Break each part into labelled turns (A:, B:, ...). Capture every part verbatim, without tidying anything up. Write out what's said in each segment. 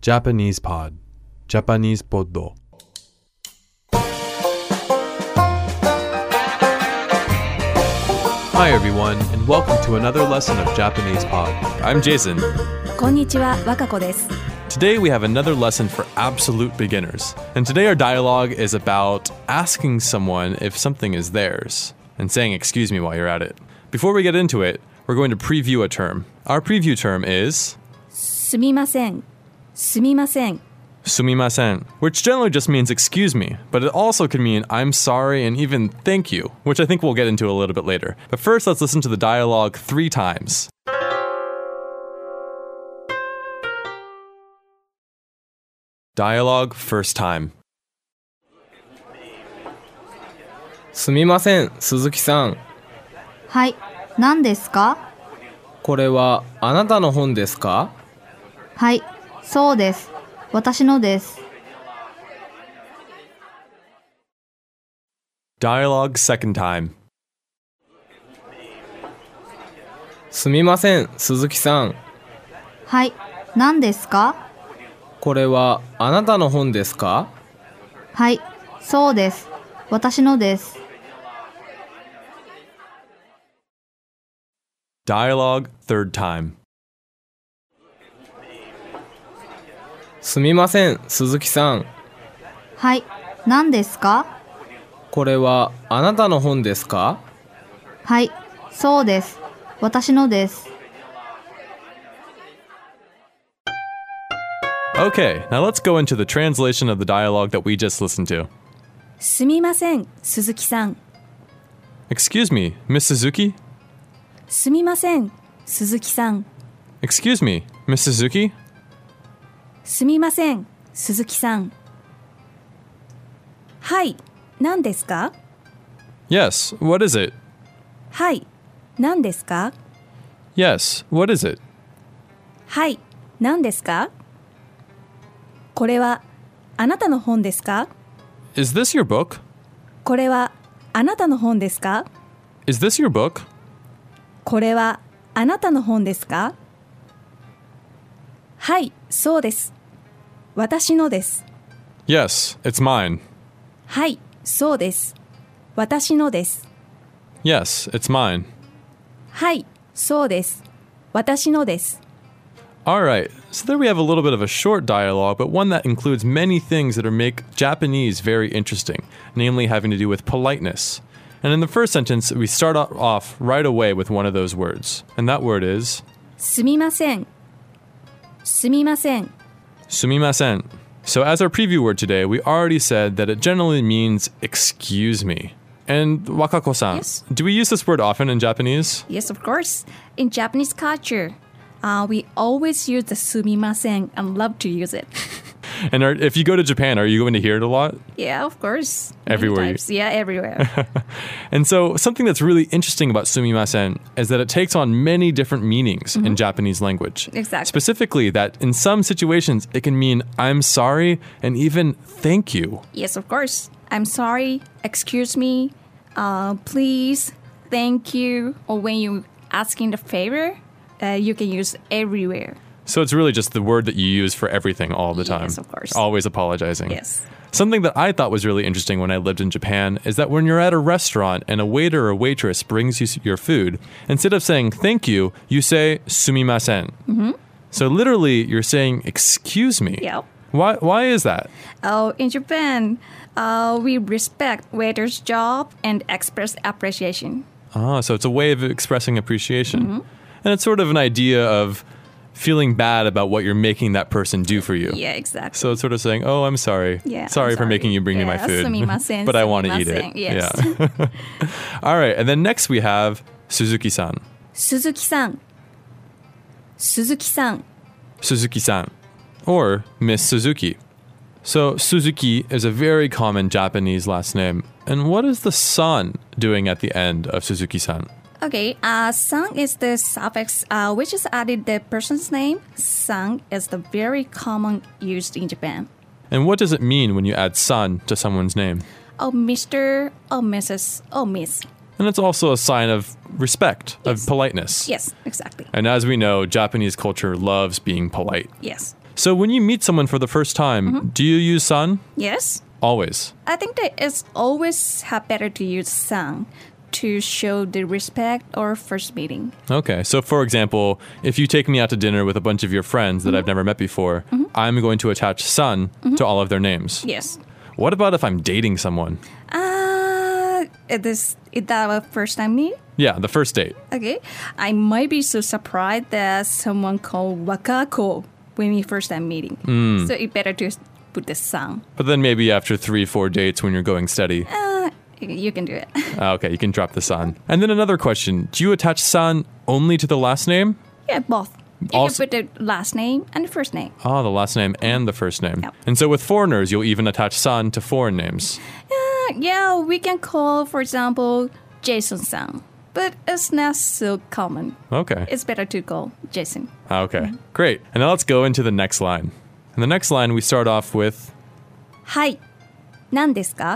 A: Japanese Pod, Japanese Poddo. Hi everyone, and welcome to another lesson of Japanese Pod. I'm Jason.
B: こんにちは、わかこです。
A: Today we have another lesson for absolute beginners. And today our dialogue is about asking someone if something is theirs and saying excuse me while you're at it. Before we get into it, we're going to preview a term. Our preview term is
B: すみません。すみません。
A: sumimasen, which generally just means excuse me, but it also can mean I'm sorry and even thank you, which I think we'll get into a little bit later. But first, let's listen to the dialogue three times. Dialogue first time.
C: すみません、鈴木さん。
D: はい、何ですか？
C: これはあなたの本ですか？
D: はい、そうです。私のです。
A: Dialogue second time.
C: すみません、鈴木さん。
D: はい、何ですか？
C: これはあなたの本ですか？
D: はい、そうです。私のです。
A: Dialogue third time.
C: すみません、鈴木さん。
D: はい、何ですか？
C: これはあなたの本ですか？
D: はい、そうです。私のです。
A: Okay, now let's go into the translation of the dialogue that we just listened to.
B: すみません、鈴木さん。
A: Excuse me, Miss Suzuki?
B: すみません、鈴木さん。
A: Excuse me, Miss Suzuki?
B: すみません、鈴木さん。はい、何ですか？
A: Yes, what is it?
B: はい、何ですか？
A: Yes, what is it?
B: はい、何ですか？これはあなたの本ですか？
A: Is this your book?
B: これはあなたの本ですか？
A: Is this your book?
B: これはあなたの本ですか？はい、そうです。私のです。
A: Yes, it's mine.
B: はい、そうです。私のです。
A: Yes, it's mine.
B: はい、そうです。私のです。
A: Alright, so there we have a little bit of a short dialogue, but one that includes many things that are make Japanese very interesting, namely having to do with politeness. And in the first sentence, we start off right away with one of those words. And that word is
B: すみません。すみません。
A: sumimasen. So as our preview word today, we already said that it generally means excuse me. And Wakako-san,
B: Yes.
A: do we use this word often in Japanese?
B: Yes, of course. In Japanese culture, uh, we always use the すみません and love to use it.
A: And are, if you go to Japan, are you going to hear it a lot?
B: Yeah, of course. Many
A: Everywhere you-
B: types. Yeah, everywhere.
A: And so something that's really interesting about sumimasen is that it takes on many different meanings in Japanese language.
B: Exactly.
A: Specifically that in some situations it can mean I'm sorry and even thank you.
B: Yes, of course. I'm sorry. Excuse me. Uh, please. Thank you. Or when you're asking a favor, uh, you can use everywhere.
A: So it's really just the word that you use for everything all the time.
B: Yes, of course.
A: Always apologizing.
B: Yes.
A: Something that I thought was really interesting when I lived in Japan is that when you're at a restaurant and a waiter or waitress brings you your food, instead of saying thank you, you say sumimasen. Mm-hmm. So literally you're saying excuse me.
B: Yeah.
A: Why, why is that?
B: Oh, in Japan, uh, we respect waiters' job and express appreciation.
A: Ah, so it's a way of expressing appreciation. Mm-hmm. And it's sort of an idea of feeling bad about what you're making that person do for you.
B: Yeah, exactly.
A: So it's sort of saying, oh, I'm sorry.
B: Yeah,
A: sorry,
B: I'm
A: for
B: sorry.
A: making you bring
B: yeah,
A: me my food.
B: sumimasen,
A: But I want to eat it.
B: sumimasen, yes.
A: Yeah. All right. And then next we have Suzuki-san.
B: 鈴木さん。鈴木さん。
A: Suzuki-san. Or Miss Suzuki. So Suzuki is a very common Japanese last name. And what is the san doing at the end of Suzuki-san?
B: Okay, uh, san is the suffix uh, which is added the person's name. San is the very common used in Japan.
A: And what does it mean when you add san to someone's name?
B: Oh, Mister, oh, Missus, oh, Miss.
A: And it's also a sign of respect,
B: Yes.
A: of politeness.
B: Yes, exactly.
A: And as we know, Japanese culture loves being polite.
B: Yes.
A: So when you meet someone for the first time, do you use san?
B: Yes.
A: Always.
B: I think that it's always have better to use san to show the respect or first meeting.
A: Okay. So for example, if you take me out to dinner with a bunch of your friends that I've never met before, I'm going to attach san to all of their names.
B: Yes.
A: What about if I'm dating someone?
B: Uh, it is, is that our first time meet?
A: Yeah, the first date.
B: Okay. I might be so surprised that someone called wakako when we first time meeting. So it better to put the san.
A: But then maybe after three, four dates when you're going steady.
B: Uh, you can do it.
A: Ah, okay, you can drop the san. And then another question. Do you attach san only to the last name?
B: Yeah, both. You
A: Also-
B: can put the last name and the first name.
A: Oh, the last name and the first name.
B: Yep.
A: And so with foreigners, you'll even attach san to foreign names.
B: Uh, yeah, we can call, for example, Jason-san. But it's not so common.
A: Okay.
B: It's better to call Jason.
A: Ah, okay, great. And now let's go into the next line. In the next line, we start off with
B: はい。何ですか？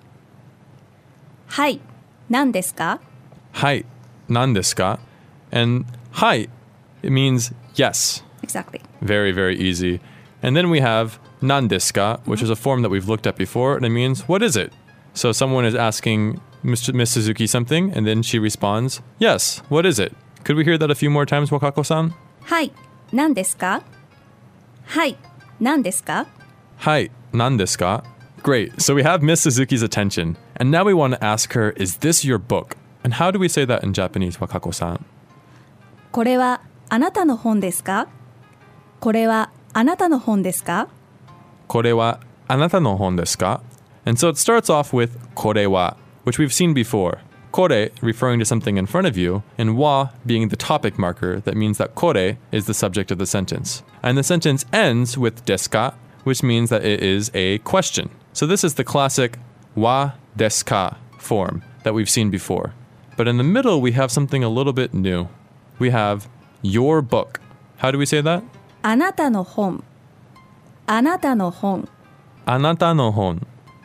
B: はい。何ですか？
A: hai, nan desu ka? And hai, it means yes.
B: Exactly.
A: Very, very easy. And then we have nan desu ka, which is a form that we've looked at before, and it means what is it? So someone is asking Miss Miss Suzuki something, and then she responds, yes, what is it? Could we hear that a few more times, Wakako-san?
B: はい。何ですか？はい。何ですか？
A: Hai, nan desu ka? Great. So we have Miss Suzuki's attention, and now we want to ask her, is this your book? And how do we say that in Japanese, Wakako-san?
B: これはあなたの本ですか？これはあなたの本ですか？
A: Kore wa anata no hon desu ka? And so it starts off with kore wa, which we've seen before. Kore referring to something in front of you, and wa being the topic marker that means that kore is the subject of the sentence. And the sentence ends with desu ka, which means that it is a question. So this is the classic wa desu ka form that we've seen before. But in the middle, we have something a little bit new. We have your book. How do we say that?
B: あなたの本。あなたの本。
A: Anata no hon.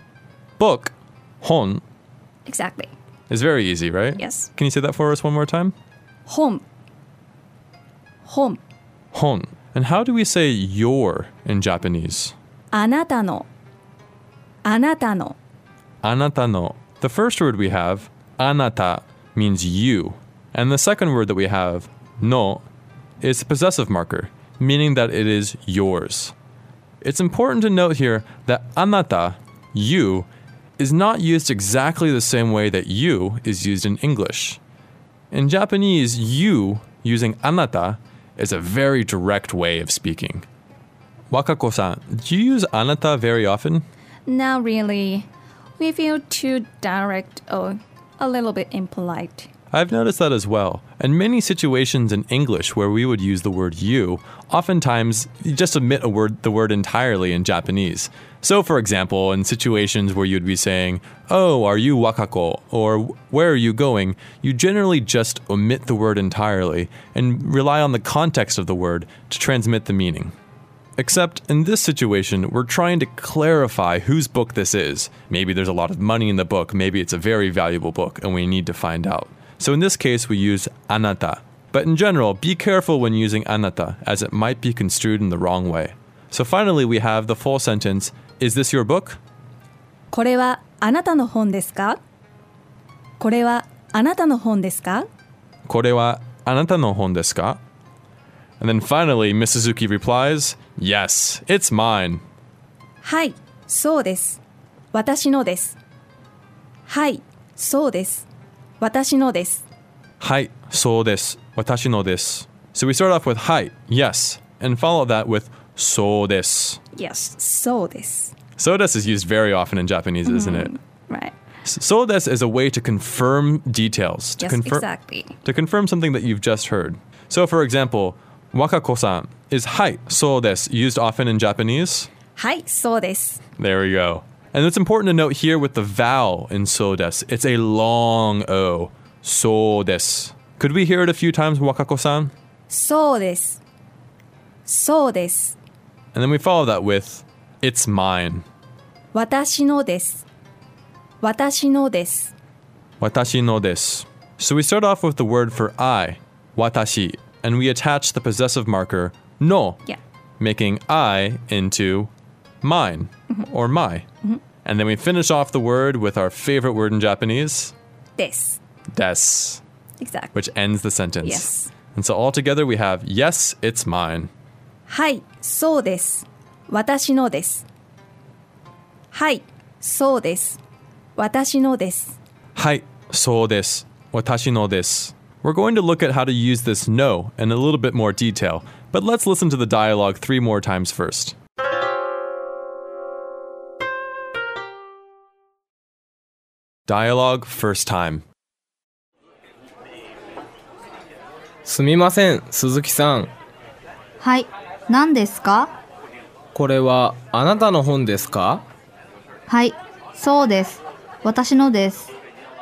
A: Book, hon,
B: Exactly.
A: is very easy, right?
B: Yes.
A: Can you say that for us one more time?
B: 本。本。
A: Hon. And how do we say your in Japanese?
B: あなたの。あなたの。
A: Anata no. The first word we have, anata, means you. And the second word that we have, no, is a possessive marker, meaning that it is yours. It's important to note here that anata, you, is not used exactly the same way that you is used in English. In Japanese, you, using anata, is a very direct way of speaking. Wakako-san, do you use anata very often?
B: Not really. We feel too direct or a little bit impolite.
A: I've noticed that as well. And many situations in English where we would use the word you, oftentimes you just omit a word, the word entirely in Japanese. So, for example, in situations where you'd be saying, oh, are you wakako? Or where are you going? You generally just omit the word entirely and rely on the context of the word to transmit the meaning. Except in this situation, we're trying to clarify whose book this is. Maybe there's a lot of money in the book, maybe it's a very valuable book, and we need to find out. So in this case, we use anata. But in general, be careful when using anata, as it might be construed in the wrong way. So finally, we have the full sentence, is this your book?
B: これはあなたの本ですか？これはあなたの本ですか？
A: Kore wa anata no hon desu ka? And then finally, Miss Suzuki replies, yes, it's mine.
B: はい、そうです。私のです。はい、そうです。私のです。
A: Hai, so desu, watashi no desu. So we start off with hai, yes, and follow that with so desu.
B: Yes, そうです。
A: So desu is used very often in Japanese, isn't it?
B: Right.
A: So desu is a way to confirm details, to
B: Yes,
A: confirm
B: exactly.
A: to confirm something that you've just heard. So for example, wakako-san, is hai, so desu used often in Japanese?
B: はい、そうです。
A: There we go. And it's important to note here with the vowel in so desu, it's a long O. So desu. Could we hear it a few times, Wakako-san?
B: そうです。そうです。
A: And then we follow that with, it's mine.
B: 私のです。私のです。
A: Watashi no desu. So we start off with the word for I, watashi, and we attach the possessive marker, no,
B: Yeah.
A: making I into mine or my. And then we finish off the word with our favorite word in Japanese,
B: です。
A: des,
B: Exactly.
A: which ends the sentence.
B: Yes.
A: And so all together we have, yes, it's mine.
B: はい、そうです。私のです。はい、そうです。私のです。
A: Hai, so desu. Watashi no desu. We're going to look at how to use this no in a little bit more detail, but let's listen to the dialogue three more times first. Dialogue first time.
C: すみません、鈴木さん。
D: はい、何ですか？
C: これはあなたの本ですか？
D: はい、そうです。私のです。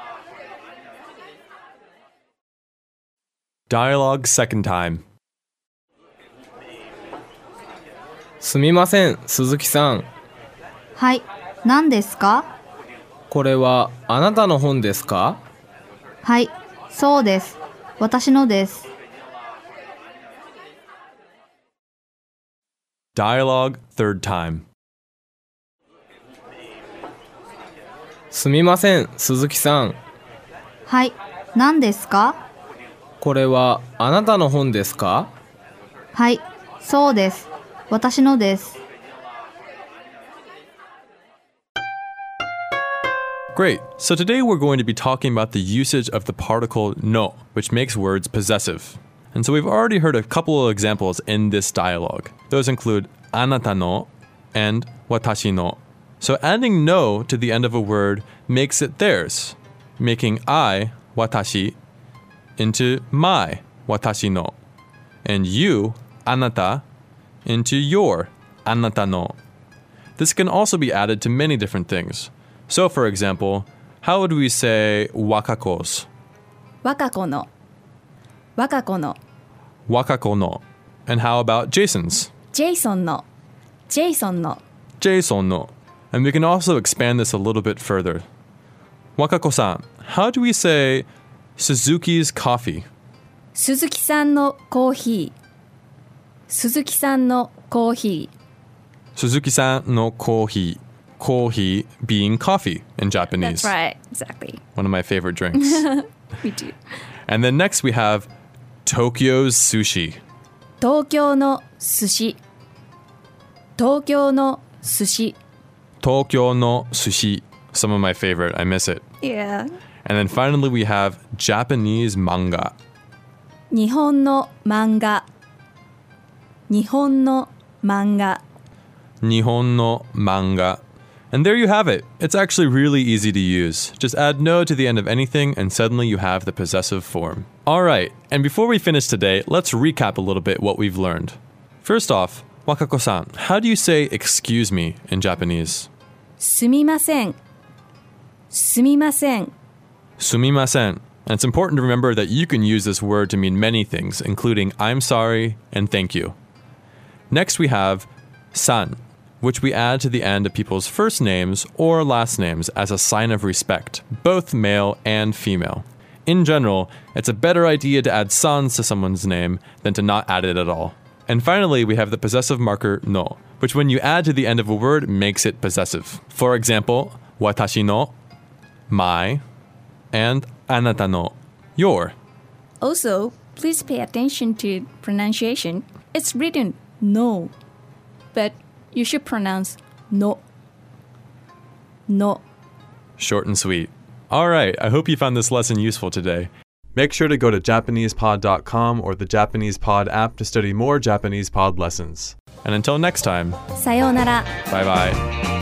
A: Dialogue second time.
C: すみません、鈴木さん。
D: はい、何ですか？
C: これはあなたの本ですか？
D: はい、そうです。私のです。
A: Dialogue third time.
C: すみません、鈴木さん。
D: はい、何ですか？
C: これはあなたの本ですか？
D: はい、そうです。私のです。
A: Great. So today we're going to be talking about the usage of the particle no, which makes words possessive. And so we've already heard a couple of examples in this dialogue. Those include anata no and watashi no. So adding no to the end of a word makes it theirs, making I, watashi, into my, watashi no, and you, anata, into your, anata no. This can also be added to many different things. So, for example, how would we say wakako's?
B: 若子の。若子の。
A: Wakako no. And how about Jason's?
B: ジェイソンの。ジェイソンの。
A: Jason no. And we can also expand this a little bit further. Wakako-san, how do we say Suzuki's coffee?
B: 鈴木さんのコーヒー。鈴木さんのコーヒー。
A: Suzuki-san no kohi. Kohi being coffee in Japanese.
B: That's right, exactly.
A: One of my favorite drinks.
B: Me too.
A: And then next we have Tokyo's sushi.
B: 東京の寿司。東京の寿司。
A: Tokyo no sushi. Some of my favorite. I miss it.
B: Yeah.
A: And then finally we have Japanese manga.
B: 日本の漫画。日本の漫画。
A: Nihon no manga. And there you have it. It's actually really easy to use. Just add no to the end of anything and suddenly you have the possessive form. All right, and before we finish today, let's recap a little bit what we've learned. First off, Wakako-san, how do you say excuse me in Japanese?
B: すみません。すみません。
A: Sumimasen. And it's important to remember that you can use this word to mean many things, including I'm sorry and thank you. Next we have san, which we add to the end of people's first names or last names as a sign of respect, both male and female. In general, it's a better idea to add sans to someone's name than to not add it at all. And finally, we have the possessive marker no, which when you add to the end of a word makes it possessive. For example, watashi no, my, and anata no, your.
B: Also, please pay attention to pronunciation. It's written no, but you should pronounce no. No.
A: Short and sweet. All right, I hope you found this lesson useful today. Make sure to go to Japanese pod dot com or the Japanese Pod app to study more Japanese Pod lessons. And until next time,
B: さようなら。
A: bye bye.